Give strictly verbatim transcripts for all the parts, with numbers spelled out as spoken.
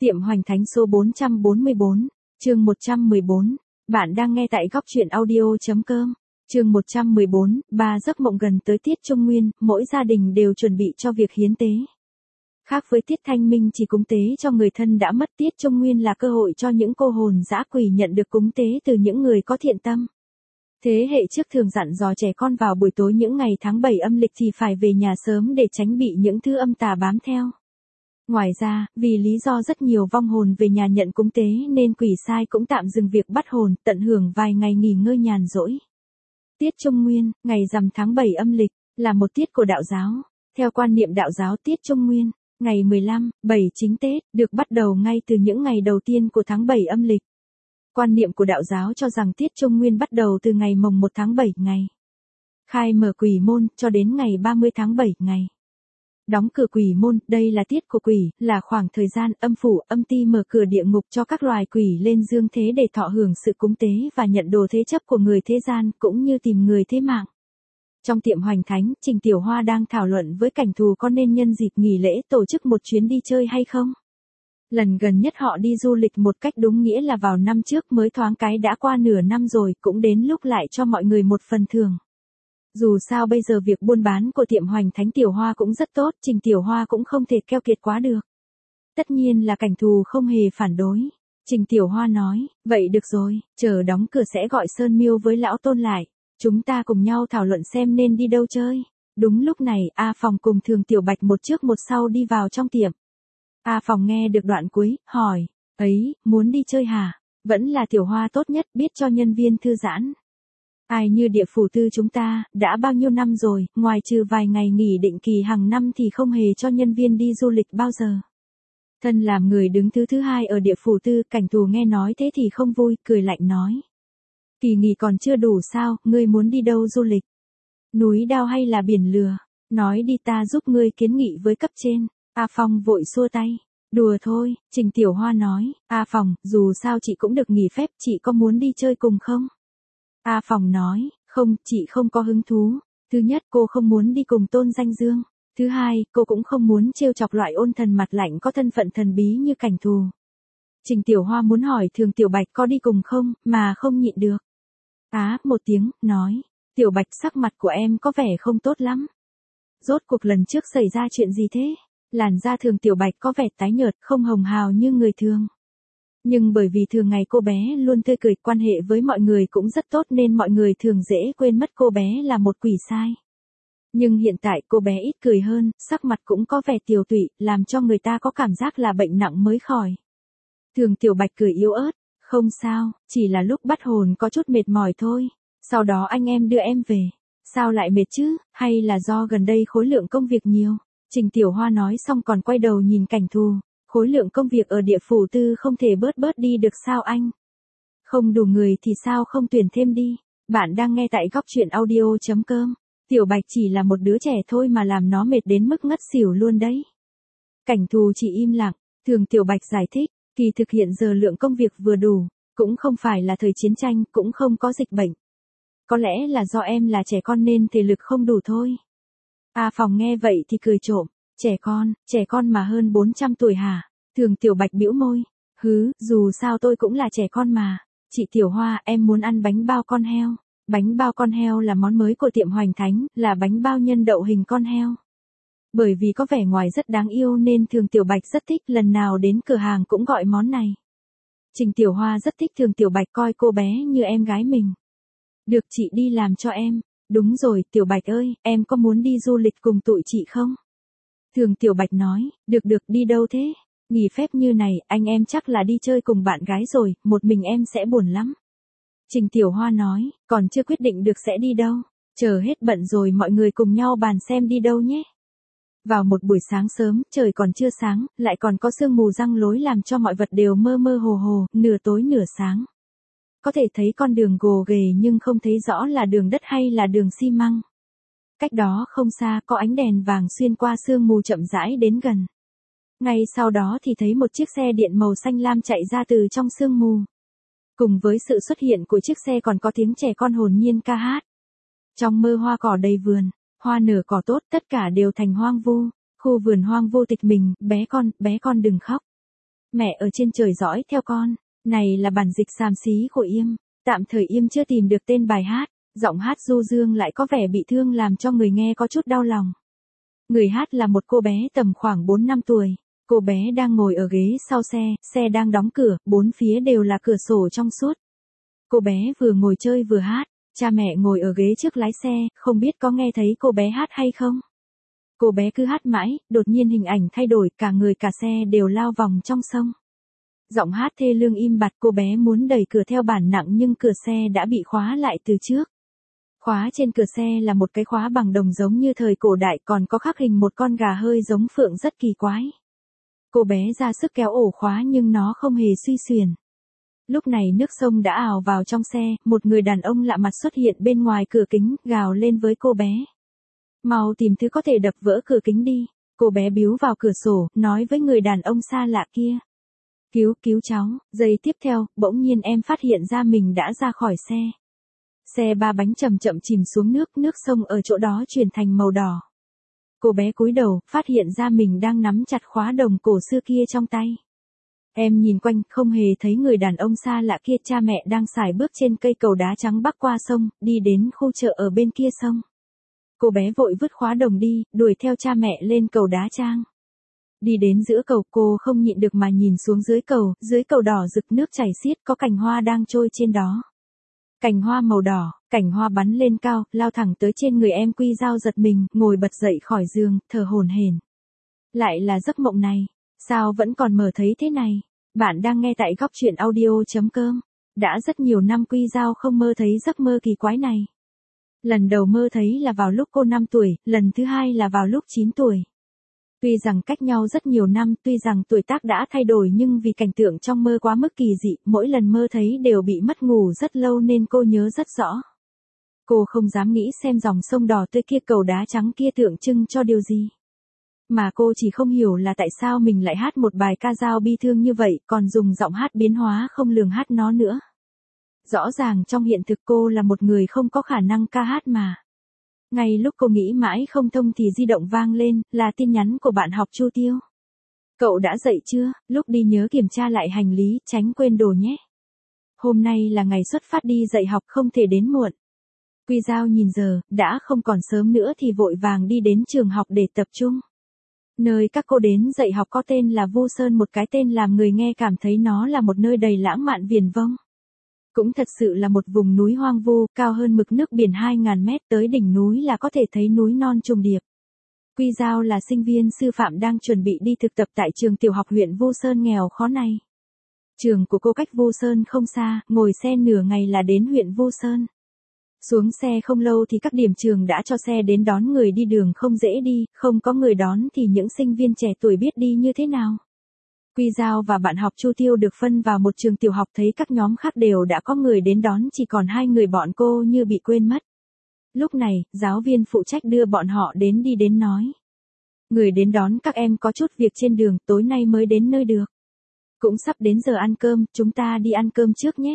Tiệm Hoành Thánh số bốn trăm bốn mươi bốn, chương một trăm mười bốn. Bạn đang nghe tại góc truyện audio.com. Chương một trăm mười bốn, ba giấc mộng gần tới tiết Trung Nguyên, mỗi gia đình đều chuẩn bị cho việc hiến tế. Khác với tiết Thanh Minh chỉ cúng tế cho người thân đã mất, tiết Trung Nguyên là cơ hội cho những cô hồn dã quỷ nhận được cúng tế từ những người có thiện tâm. Thế hệ trước thường dặn dò trẻ con vào buổi tối những ngày tháng bảy âm lịch thì phải về nhà sớm để tránh bị những thứ âm tà bám theo. Ngoài ra, vì lý do rất nhiều vong hồn về nhà nhận cúng tế nên quỷ sai cũng tạm dừng việc bắt hồn, tận hưởng vài ngày nghỉ ngơi nhàn rỗi. Tiết Trung Nguyên, ngày rằm tháng bảy âm lịch, là một tiết của đạo giáo. Theo quan niệm đạo giáo, tiết Trung Nguyên, ngày mười lăm, bảy chính Tết, được bắt đầu ngay từ những ngày đầu tiên của tháng bảy âm lịch. Quan niệm của đạo giáo cho rằng tiết Trung Nguyên bắt đầu từ ngày mồng một tháng bảy ngày khai mở quỷ môn cho đến ngày ba mươi tháng bảy ngày đóng cửa quỷ môn. Đây là tiết của quỷ, là khoảng thời gian âm phủ, âm ti mở cửa địa ngục cho các loài quỷ lên dương thế để thọ hưởng sự cúng tế và nhận đồ thế chấp của người thế gian, cũng như tìm người thế mạng. Trong tiệm Hoành Thánh, Trình Tiểu Hoa đang thảo luận với Cảnh Thù có nên nhân dịp nghỉ lễ tổ chức một chuyến đi chơi hay không. Lần gần nhất họ đi du lịch một cách đúng nghĩa là vào năm trước, mới thoáng cái đã qua nửa năm rồi, cũng đến lúc lại cho mọi người một phần thưởng. Dù sao bây giờ việc buôn bán của tiệm Hoành Thánh Tiểu Hoa cũng rất tốt, Trình Tiểu Hoa cũng không thể keo kiệt quá được. Tất nhiên là Cảnh Thù không hề phản đối. Trình Tiểu Hoa nói, vậy được rồi, chờ đóng cửa sẽ gọi Sơn Miêu với Lão Tôn lại. Chúng ta cùng nhau thảo luận xem nên đi đâu chơi. Đúng lúc này, A Phòng cùng Thường Tiểu Bạch một trước một sau đi vào trong tiệm. A Phòng nghe được đoạn cuối, hỏi, ấy, muốn đi chơi hả? Vẫn là Tiểu Hoa tốt nhất, biết cho nhân viên thư giãn. Ai như địa phủ tư chúng ta, đã bao nhiêu năm rồi, ngoài trừ vài ngày nghỉ định kỳ hàng năm thì không hề cho nhân viên đi du lịch bao giờ. Thân làm người đứng thứ thứ hai ở địa phủ tư, Cảnh Thù nghe nói thế thì không vui, cười lạnh nói. Kỳ nghỉ còn chưa đủ sao, ngươi muốn đi đâu du lịch? Núi Đao hay là biển lửa? Nói đi ta giúp ngươi kiến nghị với cấp trên. A Phong vội xua tay. Đùa thôi, Trình Tiểu Hoa nói. A Phòng, dù sao chị cũng được nghỉ phép, chị có muốn đi chơi cùng không? A Phòng nói, không, chị không có hứng thú. Thứ nhất, cô không muốn đi cùng Tôn Danh Dương. Thứ hai, cô cũng không muốn trêu chọc loại ôn thần mặt lạnh có thân phận thần bí như Cảnh Thù. Trình Tiểu Hoa muốn hỏi Thường Tiểu Bạch có đi cùng không, mà không nhịn được. Á, một tiếng, nói, Tiểu Bạch, sắc mặt của em có vẻ không tốt lắm. Rốt cuộc lần trước xảy ra chuyện gì thế? Làn da Thường Tiểu Bạch có vẻ tái nhợt, không hồng hào như người thường. Nhưng bởi vì thường ngày cô bé luôn tươi cười, quan hệ với mọi người cũng rất tốt nên mọi người thường dễ quên mất cô bé là một quỷ sai. Nhưng hiện tại cô bé ít cười hơn, sắc mặt cũng có vẻ tiều tụy, làm cho người ta có cảm giác là bệnh nặng mới khỏi. Thường Tiểu Bạch cười yếu ớt, không sao, chỉ là lúc bắt hồn có chút mệt mỏi thôi, sau đó anh em đưa em về. Sao lại mệt chứ, hay là do gần đây khối lượng công việc nhiều? Trình Tiểu Hoa nói xong còn quay đầu nhìn Cảnh Thù. Khối lượng công việc ở địa phủ tư không thể bớt bớt đi được sao anh? Không đủ người thì sao không tuyển thêm đi? Bạn đang nghe tại góc truyện audio.com. Tiểu Bạch chỉ là một đứa trẻ thôi mà làm nó mệt đến mức ngất xỉu luôn đấy. Cảnh Thù chỉ im lặng. Thường Tiểu Bạch giải thích, kỳ thực hiện giờ lượng công việc vừa đủ, cũng không phải là thời chiến tranh, cũng không có dịch bệnh. Có lẽ là do em là trẻ con nên thể lực không đủ thôi. A Phòng nghe vậy thì cười trộm. Trẻ con, trẻ con mà hơn bốn trăm tuổi hả? Thường Tiểu Bạch bĩu môi. Hứ, dù sao tôi cũng là trẻ con mà. Chị Tiểu Hoa, em muốn ăn bánh bao con heo. Bánh bao con heo là món mới của tiệm Hoành Thánh, là bánh bao nhân đậu hình con heo. Bởi vì có vẻ ngoài rất đáng yêu nên Thường Tiểu Bạch rất thích, lần nào đến cửa hàng cũng gọi món này. Trình Tiểu Hoa rất thích Thường Tiểu Bạch coi cô bé như em gái mình. Được, chị đi làm cho em. Đúng rồi, Tiểu Bạch ơi, em có muốn đi du lịch cùng tụi chị không? Thường Tiểu Bạch nói, được được, đi đâu thế? Nghỉ phép như này, anh em chắc là đi chơi cùng bạn gái rồi, một mình em sẽ buồn lắm. Trình Tiểu Hoa nói, còn chưa quyết định được sẽ đi đâu. Chờ hết bận rồi mọi người cùng nhau bàn xem đi đâu nhé. Vào một buổi sáng sớm, trời còn chưa sáng, lại còn có sương mù răng lối làm cho mọi vật đều mơ mơ hồ hồ, nửa tối nửa sáng. Có thể thấy con đường gồ ghề nhưng không thấy rõ là đường đất hay là đường xi măng. Cách đó không xa có ánh đèn vàng xuyên qua sương mù chậm rãi đến gần. Ngay sau đó thì thấy một chiếc xe điện màu xanh lam chạy ra từ trong sương mù. Cùng với sự xuất hiện của chiếc xe còn có tiếng trẻ con hồn nhiên ca hát. Trong mơ hoa cỏ đầy vườn, hoa nở cỏ tốt, tất cả đều thành hoang vu. Khu vườn hoang vu tịch mình, bé con, bé con đừng khóc. Mẹ ở trên trời dõi theo con. Này là bản dịch xàm xí của Yêm. Tạm thời Yêm chưa tìm được tên bài hát. Giọng hát du dương lại có vẻ bị thương làm cho người nghe có chút đau lòng. Người hát là một cô bé tầm khoảng bốn năm tuổi. Cô bé đang ngồi ở ghế sau xe, xe đang đóng cửa, bốn phía đều là cửa sổ trong suốt. Cô bé vừa ngồi chơi vừa hát, cha mẹ ngồi ở ghế trước lái xe, không biết có nghe thấy cô bé hát hay không. Cô bé cứ hát mãi, đột nhiên hình ảnh thay đổi, cả người cả xe đều lao vòng trong sông. Giọng hát thê lương im bặt, cô bé muốn đẩy cửa theo bản năng nhưng cửa xe đã bị khóa lại từ trước. Khóa trên cửa xe là một cái khóa bằng đồng giống như thời cổ đại, còn có khắc hình một con gà hơi giống phượng rất kỳ quái. Cô bé ra sức kéo ổ khóa nhưng nó không hề suy xuyển. Lúc này nước sông đã ào vào trong xe, một người đàn ông lạ mặt xuất hiện bên ngoài cửa kính, gào lên với cô bé. Mau tìm thứ có thể đập vỡ cửa kính đi. Cô bé biếu vào cửa sổ, nói với người đàn ông xa lạ kia. Cứu, cứu cháu. Giây tiếp theo, bỗng nhiên em phát hiện ra mình đã ra khỏi xe. Xe ba bánh chậm chậm chìm xuống nước, nước sông ở chỗ đó chuyển thành màu đỏ. Cô bé cúi đầu, phát hiện ra mình đang nắm chặt khóa đồng cổ xưa kia trong tay. Em nhìn quanh, không hề thấy người đàn ông xa lạ kia, cha mẹ đang sải bước trên cây cầu đá trắng bắc qua sông, đi đến khu chợ ở bên kia sông. Cô bé vội vứt khóa đồng đi, đuổi theo cha mẹ lên cầu đá trang. Đi đến giữa cầu, cô không nhịn được mà nhìn xuống dưới cầu, dưới cầu đỏ rực nước chảy xiết, có cành hoa đang trôi trên đó. Cành hoa màu đỏ, cành hoa bắn lên cao, lao thẳng tới trên người em. Quy Dao giật mình, ngồi bật dậy khỏi giường, thở hổn hển. Lại là giấc mộng này, sao vẫn còn mơ thấy thế này? Bạn đang nghe tại góc truyện audio chấm com. Đã rất nhiều năm Quy Dao không mơ thấy giấc mơ kỳ quái này. Lần đầu mơ thấy là vào lúc cô năm tuổi, lần thứ hai là vào lúc chín tuổi. Tuy rằng cách nhau rất nhiều năm, tuy rằng tuổi tác đã thay đổi nhưng vì cảnh tượng trong mơ quá mức kỳ dị, mỗi lần mơ thấy đều bị mất ngủ rất lâu nên cô nhớ rất rõ. Cô không dám nghĩ xem dòng sông đỏ tươi kia, cầu đá trắng kia tượng trưng cho điều gì. Mà cô chỉ không hiểu là tại sao mình lại hát một bài ca dao bi thương như vậy, còn dùng giọng hát biến hóa không lường hát nó nữa. Rõ ràng trong hiện thực cô là một người không có khả năng ca hát mà. Ngay lúc cô nghĩ mãi không thông thì di động vang lên, là tin nhắn của bạn học Chu Tiêu. Cậu đã dậy chưa? Lúc đi nhớ kiểm tra lại hành lý, tránh quên đồ nhé. Hôm nay là ngày xuất phát đi dạy học, không thể đến muộn. Quy Dao nhìn giờ, đã không còn sớm nữa thì vội vàng đi đến trường học để tập trung. Nơi các cô đến dạy học có tên là Vu Sơn, một cái tên làm người nghe cảm thấy nó là một nơi đầy lãng mạn viển vông. Cũng thật sự là một vùng núi hoang vu, cao hơn mực nước biển hai nghìn mét, tới đỉnh núi là có thể thấy núi non trùng điệp. Quy Dao là sinh viên sư phạm đang chuẩn bị đi thực tập tại trường tiểu học huyện Vu Sơn nghèo khó này. Trường của cô cách Vu Sơn không xa, ngồi xe nửa ngày là đến huyện Vu Sơn. Xuống xe không lâu thì các điểm trường đã cho xe đến đón người đi đường không dễ đi, không có người đón thì những sinh viên trẻ tuổi biết đi như thế nào. Quy Dao và bạn học Chu Tiêu được phân vào một trường tiểu học, thấy các nhóm khác đều đã có người đến đón, chỉ còn hai người bọn cô như bị quên mất. Lúc này, giáo viên phụ trách đưa bọn họ đến đi đến nói. Người đến đón các em có chút việc trên đường, tối nay mới đến nơi được. Cũng sắp đến giờ ăn cơm, chúng ta đi ăn cơm trước nhé.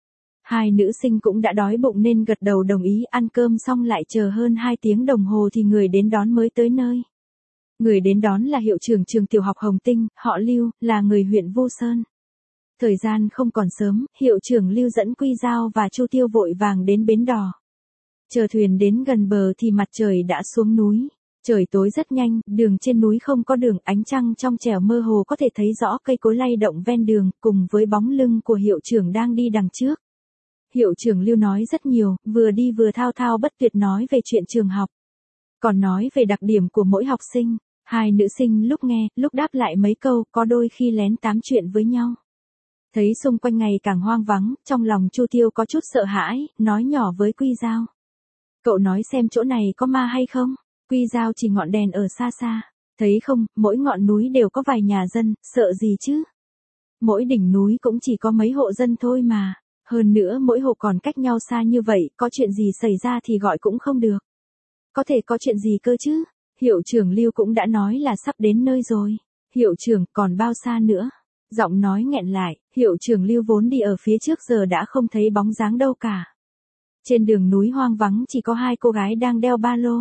Hai nữ sinh cũng đã đói bụng nên gật đầu đồng ý. Ăn cơm xong lại chờ hơn hai tiếng đồng hồ thì người đến đón mới tới nơi. Người đến đón là hiệu trưởng trường tiểu học Hồng Tinh, họ Lưu, là người huyện Vu Sơn. Thời gian không còn sớm, hiệu trưởng Lưu dẫn Quy Dao và Chu Tiêu vội vàng đến bến đò. Chờ thuyền đến gần bờ thì mặt trời đã xuống núi. Trời tối rất nhanh, đường trên núi không có đường, ánh trăng trong trẻo mơ hồ có thể thấy rõ cây cối lay động ven đường, cùng với bóng lưng của hiệu trưởng đang đi đằng trước. Hiệu trưởng Lưu nói rất nhiều, vừa đi vừa thao thao bất tuyệt nói về chuyện trường học. Còn nói về đặc điểm của mỗi học sinh. Hai nữ sinh lúc nghe, lúc đáp lại mấy câu, có đôi khi lén tám chuyện với nhau. Thấy xung quanh ngày càng hoang vắng, trong lòng Chu Tiêu có chút sợ hãi, nói nhỏ với Quy Dao. Cậu nói xem chỗ này có ma hay không? Quy Dao chỉ ngọn đèn ở xa xa. Thấy không, mỗi ngọn núi đều có vài nhà dân, sợ gì chứ? Mỗi đỉnh núi cũng chỉ có mấy hộ dân thôi mà. Hơn nữa mỗi hộ còn cách nhau xa như vậy, có chuyện gì xảy ra thì gọi cũng không được. Có thể có chuyện gì cơ chứ? Hiệu trưởng Lưu cũng đã nói là sắp đến nơi rồi. Hiệu trưởng, còn bao xa nữa? Giọng nói nghẹn lại, hiệu trưởng Lưu vốn đi ở phía trước giờ đã không thấy bóng dáng đâu cả. Trên đường núi hoang vắng chỉ có hai cô gái đang đeo ba lô.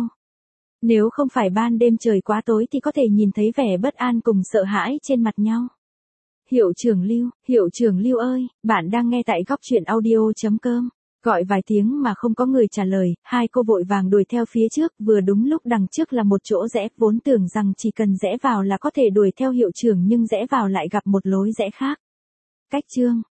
Nếu không phải ban đêm trời quá tối thì có thể nhìn thấy vẻ bất an cùng sợ hãi trên mặt nhau. Hiệu trưởng Lưu, hiệu trưởng Lưu ơi, bạn đang nghe tại góc chuyện audio.com. Gọi vài tiếng mà không có người trả lời, hai cô vội vàng đuổi theo phía trước, vừa đúng lúc đằng trước là một chỗ rẽ, vốn tưởng rằng chỉ cần rẽ vào là có thể đuổi theo hiệu trưởng nhưng rẽ vào lại gặp một lối rẽ khác. Cách chương,